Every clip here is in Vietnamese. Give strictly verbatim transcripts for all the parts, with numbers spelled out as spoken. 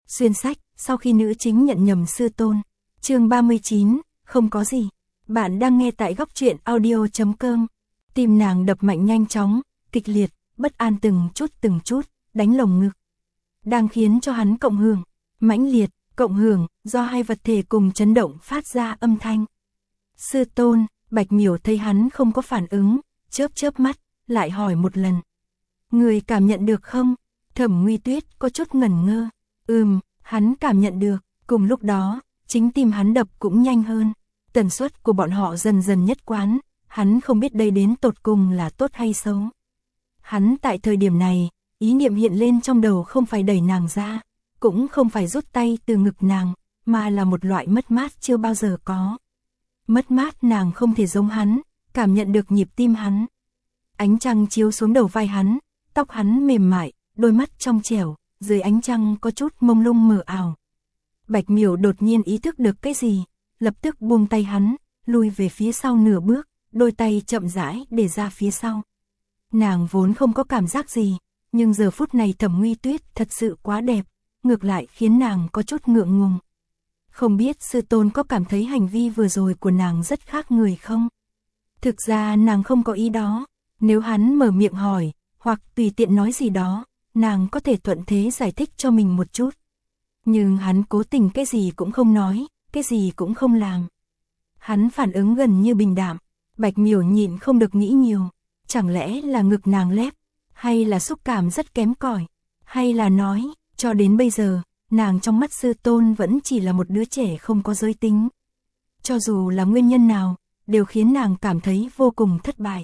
Xuyên sách, sau khi nữ chính nhận nhầm sư tôn. Chương ba mươi chín, không có gì. Bạn đang nghe tại góc truyện audio chấm com. Tim nàng đập mạnh nhanh chóng, kịch liệt, bất an từng chút từng chút, đánh lồng ngực. Đang khiến cho hắn cộng hưởng, mãnh liệt, cộng hưởng, do hai vật thể cùng chấn động phát ra âm thanh. Sư tôn, Bạch Miểu thấy hắn không có phản ứng, chớp chớp mắt, lại hỏi một lần. Người cảm nhận được không? Thẩm Nguy Tuyết có chút ngẩn ngơ. Ừm, hắn cảm nhận được, cùng lúc đó, chính tim hắn đập cũng nhanh hơn. Tần suất của bọn họ dần dần nhất quán, hắn không biết đây đến tột cùng là tốt hay xấu. Hắn tại thời điểm này, ý niệm hiện lên trong đầu không phải đẩy nàng ra, cũng không phải rút tay từ ngực nàng, mà là một loại mất mát chưa bao giờ có. Mất mát nàng không thể giống hắn, cảm nhận được nhịp tim hắn. Ánh trăng chiếu xuống đầu vai hắn, tóc hắn mềm mại, đôi mắt trong trẻo, dưới ánh trăng có chút mông lung mờ ảo. Bạch Miểu đột nhiên ý thức được cái gì, lập tức buông tay hắn, lùi về phía sau nửa bước, đôi tay chậm rãi để ra phía sau. Nàng vốn không có cảm giác gì, nhưng giờ phút này Thẩm Nguy Tuyết thật sự quá đẹp, ngược lại khiến nàng có chút ngượng ngùng. Không biết sư tôn có cảm thấy hành vi vừa rồi của nàng rất khác người không? Thực ra nàng không có ý đó, nếu hắn mở miệng hỏi, hoặc tùy tiện nói gì đó, nàng có thể thuận thế giải thích cho mình một chút. Nhưng hắn cố tình cái gì cũng không nói, cái gì cũng không làm. Hắn phản ứng gần như bình đạm, Bạch Miểu nhịn không được nghĩ nhiều, chẳng lẽ là ngực nàng lép, hay là xúc cảm rất kém cỏi, hay là nói, cho đến bây giờ, nàng trong mắt sư tôn vẫn chỉ là một đứa trẻ không có giới tính. Cho dù là nguyên nhân nào, đều khiến nàng cảm thấy vô cùng thất bại.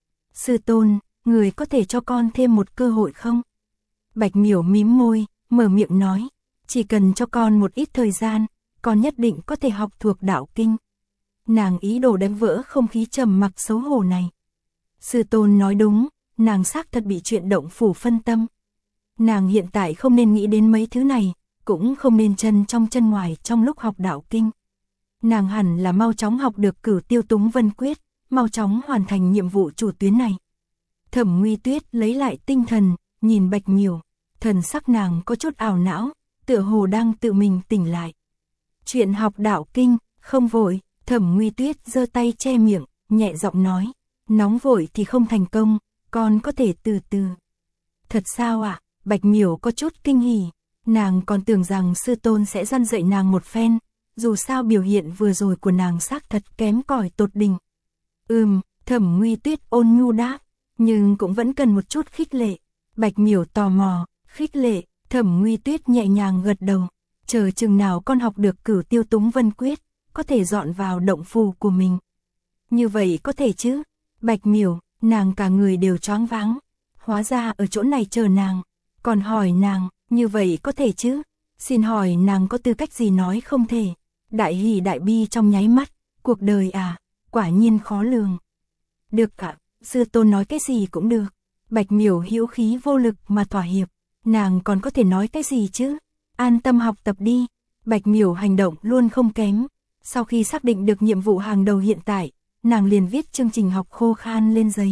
Sư tôn, người có thể cho con thêm một cơ hội không? Bạch Miểu mím môi, mở miệng nói, chỉ cần cho con một ít thời gian, con nhất định có thể học thuộc đạo kinh. Nàng ý đồ đánh vỡ không khí trầm mặc xấu hổ này. Sư tôn nói đúng, nàng xác thật bị chuyện động phủ phân tâm. Nàng hiện tại không nên nghĩ đến mấy thứ này, cũng không nên chân trong chân ngoài trong lúc học đạo kinh. Nàng hẳn là mau chóng học được Cửu Tiêu Túng Vân Quyết, mau chóng hoàn thành nhiệm vụ chủ tuyến này. Thẩm Nguy Tuyết lấy lại tinh thần, nhìn Bạch Miểu, thần sắc nàng có chút ảo não, tựa hồ đang tự mình tỉnh lại. Chuyện học đạo kinh, không vội. Thẩm Nguy Tuyết giơ tay che miệng, nhẹ giọng nói, nóng vội thì không thành công, con có thể từ từ. Thật sao ạ? À? Bạch Miểu có chút kinh hỉ, nàng còn tưởng rằng sư tôn sẽ răn dạy nàng một phen, dù sao biểu hiện vừa rồi của nàng xác thật kém cỏi tột đỉnh. Ừm, Thẩm Nguy Tuyết ôn nhu đáp, nhưng cũng vẫn cần một chút khích lệ. Bạch Miểu tò mò, khích lệ, Thẩm Nguy Tuyết nhẹ nhàng gật đầu, chờ chừng nào con học được Cửu Tiêu Túng Vân Quyết, có thể dọn vào động phủ của mình. Như vậy có thể chứ? Bạch Miểu, nàng cả người đều choáng váng. Hóa ra ở chỗ này chờ nàng. Còn hỏi nàng, như vậy có thể chứ? Xin hỏi nàng có tư cách gì nói không thể? Đại hỉ đại bi trong nháy mắt. Cuộc đời à, quả nhiên khó lường. Được cả, sư tôn nói cái gì cũng được. Bạch Miểu hữu khí vô lực mà thỏa hiệp. Nàng còn có thể nói cái gì chứ? An tâm học tập đi. Bạch Miểu hành động luôn không kém. Sau khi xác định được nhiệm vụ hàng đầu hiện tại, nàng liền viết chương trình học khô khan lên giấy.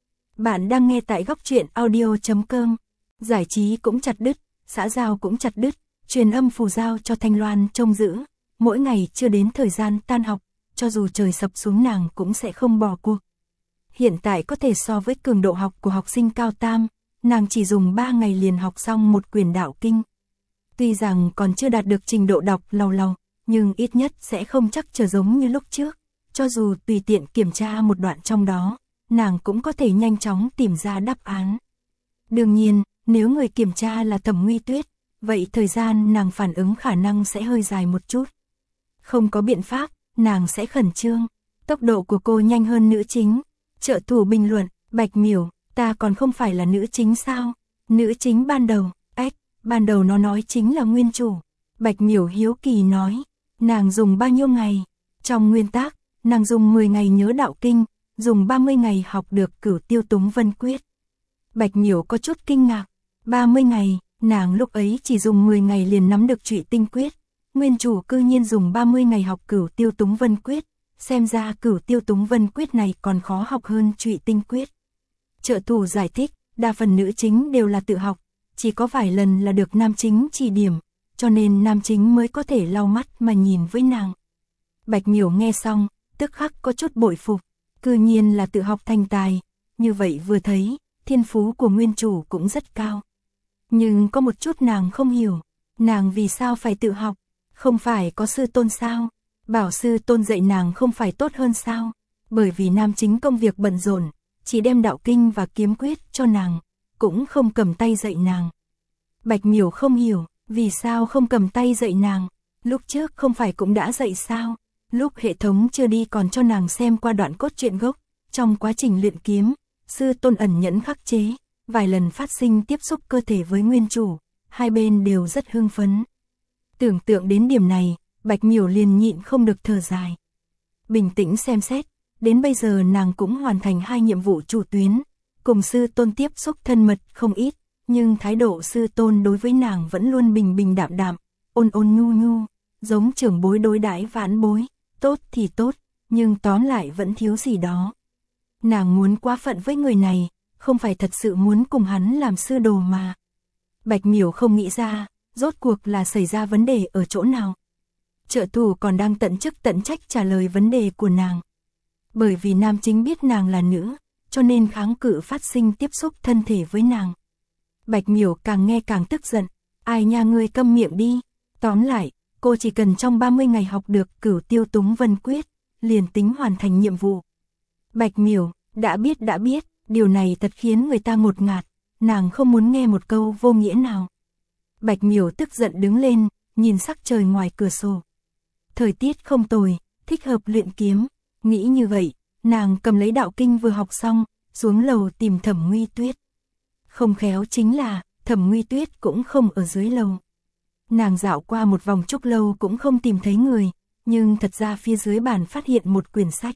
Bạn đang nghe tại góc truyện audio chấm com. Giải trí cũng chặt đứt, xã giao cũng chặt đứt, truyền âm phù giao cho Thanh Loan trông giữ. Mỗi ngày chưa đến thời gian tan học, cho dù trời sập xuống nàng cũng sẽ không bỏ cuộc. Hiện tại có thể so với cường độ học của học sinh cao tam, nàng chỉ dùng ba ngày liền học xong một quyển đạo kinh. Tuy rằng còn chưa đạt được trình độ đọc lầu lầu, nhưng ít nhất sẽ không chắc chờ giống như lúc trước, cho dù tùy tiện kiểm tra một đoạn trong đó, nàng cũng có thể nhanh chóng tìm ra đáp án. Đương nhiên, nếu người kiểm tra là Thẩm Nguy Tuyết, vậy thời gian nàng phản ứng khả năng sẽ hơi dài một chút. Không có biện pháp, nàng sẽ khẩn trương, tốc độ của cô nhanh hơn nữ chính. Trợ thủ bình luận, Bạch Miểu, ta còn không phải là nữ chính sao? Nữ chính ban đầu, ếch, ban đầu nó nói chính là nguyên chủ. Bạch Miểu hiếu kỳ nói. Nàng dùng bao nhiêu ngày? Trong nguyên tắc, nàng dùng mười ngày nhớ đạo kinh, dùng ba mươi ngày học được Cửu Tiêu Túng Vân Quyết. Bạch Miểu có chút kinh ngạc, ba mươi ngày, nàng lúc ấy chỉ dùng mười ngày liền nắm được Trụy Tinh Quyết. Nguyên chủ cư nhiên dùng ba mươi ngày học Cửu Tiêu Túng Vân Quyết, xem ra Cửu Tiêu Túng Vân Quyết này còn khó học hơn Trụy Tinh Quyết. Trợ thủ giải thích, đa phần nữ chính đều là tự học, chỉ có vài lần là được nam chính chỉ điểm. cho nên nam chính mới có thể lau mắt mà nhìn với nàng. Bạch Miểu nghe xong, tức khắc có chút bội phục, cư nhiên là tự học thành tài, như vậy vừa thấy, thiên phú của nguyên chủ cũng rất cao. Nhưng có một chút nàng không hiểu, nàng vì sao phải tự học, không phải có sư tôn sao, bảo sư tôn dạy nàng không phải tốt hơn sao, bởi vì nam chính công việc bận rộn, chỉ đem đạo kinh và kiếm quyết cho nàng, cũng không cầm tay dạy nàng. Bạch Miểu không hiểu, vì sao không cầm tay dạy nàng, lúc trước không phải cũng đã dạy sao, lúc hệ thống chưa đi còn cho nàng xem qua đoạn cốt truyện gốc, trong quá trình luyện kiếm, sư tôn ẩn nhẫn khắc chế, vài lần phát sinh tiếp xúc cơ thể với nguyên chủ, hai bên đều rất hưng phấn. Tưởng tượng đến điểm này, Bạch Miểu liền nhịn không được thở dài. Bình tĩnh xem xét, đến bây giờ nàng cũng hoàn thành hai nhiệm vụ chủ tuyến, cùng sư tôn tiếp xúc thân mật không ít, nhưng thái độ sư tôn đối với nàng vẫn luôn bình bình đạm đạm, ôn ôn nhu nhu, giống trưởng bối đối đãi vãn bối, tốt thì tốt, nhưng tóm lại vẫn thiếu gì đó. Nàng muốn quá phận với người này, không phải thật sự muốn cùng hắn làm sư đồ mà. Bạch Miểu không nghĩ ra, rốt cuộc là xảy ra vấn đề ở chỗ nào. Trợ thủ còn đang tận chức tận trách trả lời vấn đề của nàng. Bởi vì nam chính biết nàng là nữ, cho nên kháng cự phát sinh tiếp xúc thân thể với nàng. Bạch Miểu càng nghe càng tức giận, ai nha ngươi câm miệng đi, tóm lại, cô chỉ cần trong ba mươi ngày học được Cửu Tiêu Túng Vân Quyết, liền tính hoàn thành nhiệm vụ. Bạch Miểu, đã biết đã biết, điều này thật khiến người ta ngột ngạt, nàng không muốn nghe một câu vô nghĩa nào. Bạch Miểu tức giận đứng lên, nhìn sắc trời ngoài cửa sổ. Thời tiết không tồi, thích hợp luyện kiếm, nghĩ như vậy, nàng cầm lấy đạo kinh vừa học xong, xuống lầu tìm Thẩm Nguy Tuyết. Không khéo chính là, Thẩm Nguy Tuyết cũng không ở dưới lầu. Nàng dạo qua một vòng trúc lâu cũng không tìm thấy người, nhưng thật ra phía dưới bàn phát hiện một quyển sách.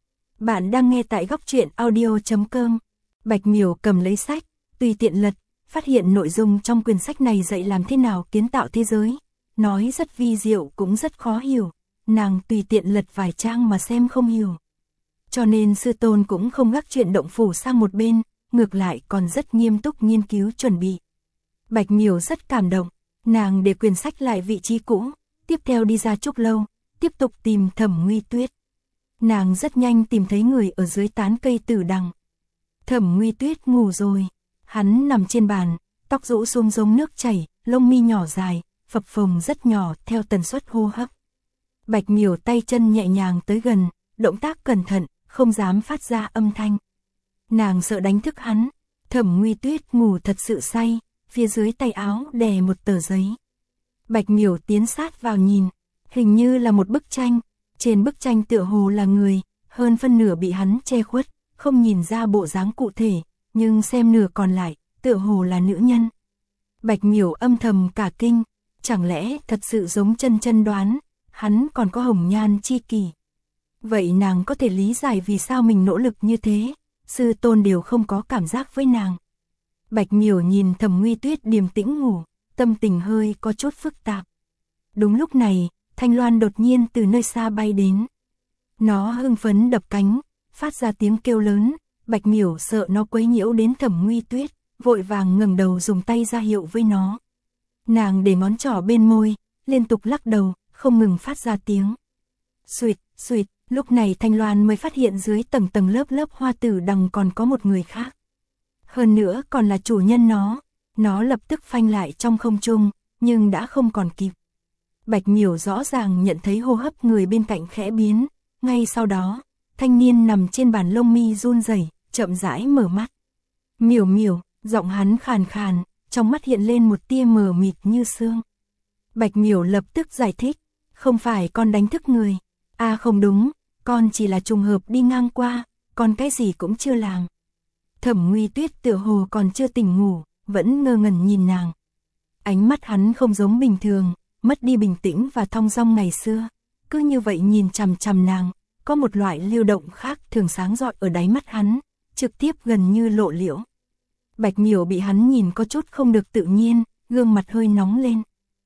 Bạn đang nghe tại góc truyện audio chấm com. Bạch Miểu cầm lấy sách, tùy tiện lật, phát hiện nội dung trong quyển sách này dạy làm thế nào kiến tạo thế giới. Nói rất vi diệu cũng rất khó hiểu, nàng tùy tiện lật vài trang mà xem không hiểu. Cho nên sư tôn cũng không gác chuyện động phủ sang một bên, ngược lại còn rất nghiêm túc nghiên cứu chuẩn bị. Bạch Miểu rất cảm động, nàng để quyển sách lại vị trí cũ, tiếp theo đi ra trúc lâu, tiếp tục tìm Thẩm Nguy Tuyết. Nàng rất nhanh tìm thấy người ở dưới tán cây tử đằng. Thẩm Nguy Tuyết ngủ rồi, hắn nằm trên bàn, tóc rũ xuống giống nước chảy, lông mi nhỏ dài, phập phồng rất nhỏ theo tần suất hô hấp. Bạch Miểu tay chân nhẹ nhàng tới gần, động tác cẩn thận, không dám phát ra âm thanh. Nàng sợ đánh thức hắn, Thẩm Nguy Tuyết ngủ thật sự say, phía dưới tay áo đè một tờ giấy. Bạch Miểu tiến sát vào nhìn, hình như là một bức tranh, trên bức tranh tựa hồ là người, hơn phân nửa bị hắn che khuất, không nhìn ra bộ dáng cụ thể, nhưng xem nửa còn lại, tựa hồ là nữ nhân. Bạch Miểu âm thầm cả kinh, chẳng lẽ thật sự giống chân chân đoán, hắn còn có hồng nhan chi kỷ. Vậy nàng có thể lý giải vì sao mình nỗ lực như thế, sư tôn đều không có cảm giác với nàng. Bạch Miểu nhìn Thẩm Nguy Tuyết điềm tĩnh ngủ, tâm tình hơi có chút phức tạp. Đúng lúc này, thanh loan đột nhiên từ nơi xa bay đến. Nó hưng phấn đập cánh, phát ra tiếng kêu lớn, Bạch Miểu sợ nó quấy nhiễu đến Thẩm Nguy Tuyết, vội vàng ngẩng đầu dùng tay ra hiệu với nó. Nàng để ngón trỏ bên môi, liên tục lắc đầu, không ngừng phát ra tiếng. Xuỵt, xuỵt, lúc này thanh loan mới phát hiện dưới tầng tầng lớp lớp hoa tử đằng còn có một người khác. Hơn nữa còn là chủ nhân nó, nó lập tức phanh lại trong không trung, nhưng đã không còn kịp. Bạch Miểu rõ ràng nhận thấy hô hấp người bên cạnh khẽ biến, ngay sau đó, thanh niên nằm trên bàn lông mi run rẩy, chậm rãi mở mắt. Miểu Miểu, giọng hắn khàn khàn, trong mắt hiện lên một tia mờ mịt như sương. Bạch Miểu lập tức giải thích, không phải con đánh thức người, à không đúng, con chỉ là trùng hợp đi ngang qua, con cái gì cũng chưa làm. Thẩm Nguy Tuyết tựa hồ còn chưa tỉnh ngủ, vẫn ngơ ngẩn nhìn nàng. Ánh mắt hắn không giống bình thường, mất đi bình tĩnh và thong dong ngày xưa, cứ như vậy nhìn chằm chằm nàng, có một loại lưu động khác thường sáng rọi ở đáy mắt hắn, trực tiếp gần như lộ liễu. Bạch Miểu bị hắn nhìn có chút không được tự nhiên, gương mặt hơi nóng lên.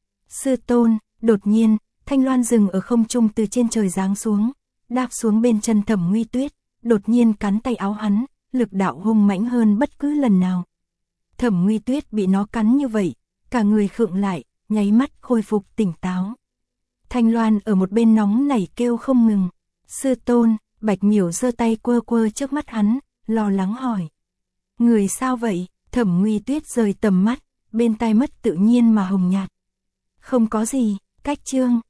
Sư tôn, đột nhiên, thanh loan rừng ở không trung từ trên trời giáng xuống, đáp xuống bên chân Thẩm Nguy Tuyết, đột nhiên cắn tay áo hắn, lực đạo hung mãnh hơn bất cứ lần nào. Thẩm Nguy Tuyết bị nó cắn như vậy, cả người khựng lại, nháy mắt khôi phục tỉnh táo. Thanh Loan ở một bên nóng nảy kêu không ngừng. Sư tôn, Bạch Miểu giơ tay quơ quơ trước mắt hắn, lo lắng hỏi. Người sao vậy? Thẩm Nguy Tuyết rời tầm mắt, bên tai mất tự nhiên mà hồng nhạt. Không có gì, Cách Trương,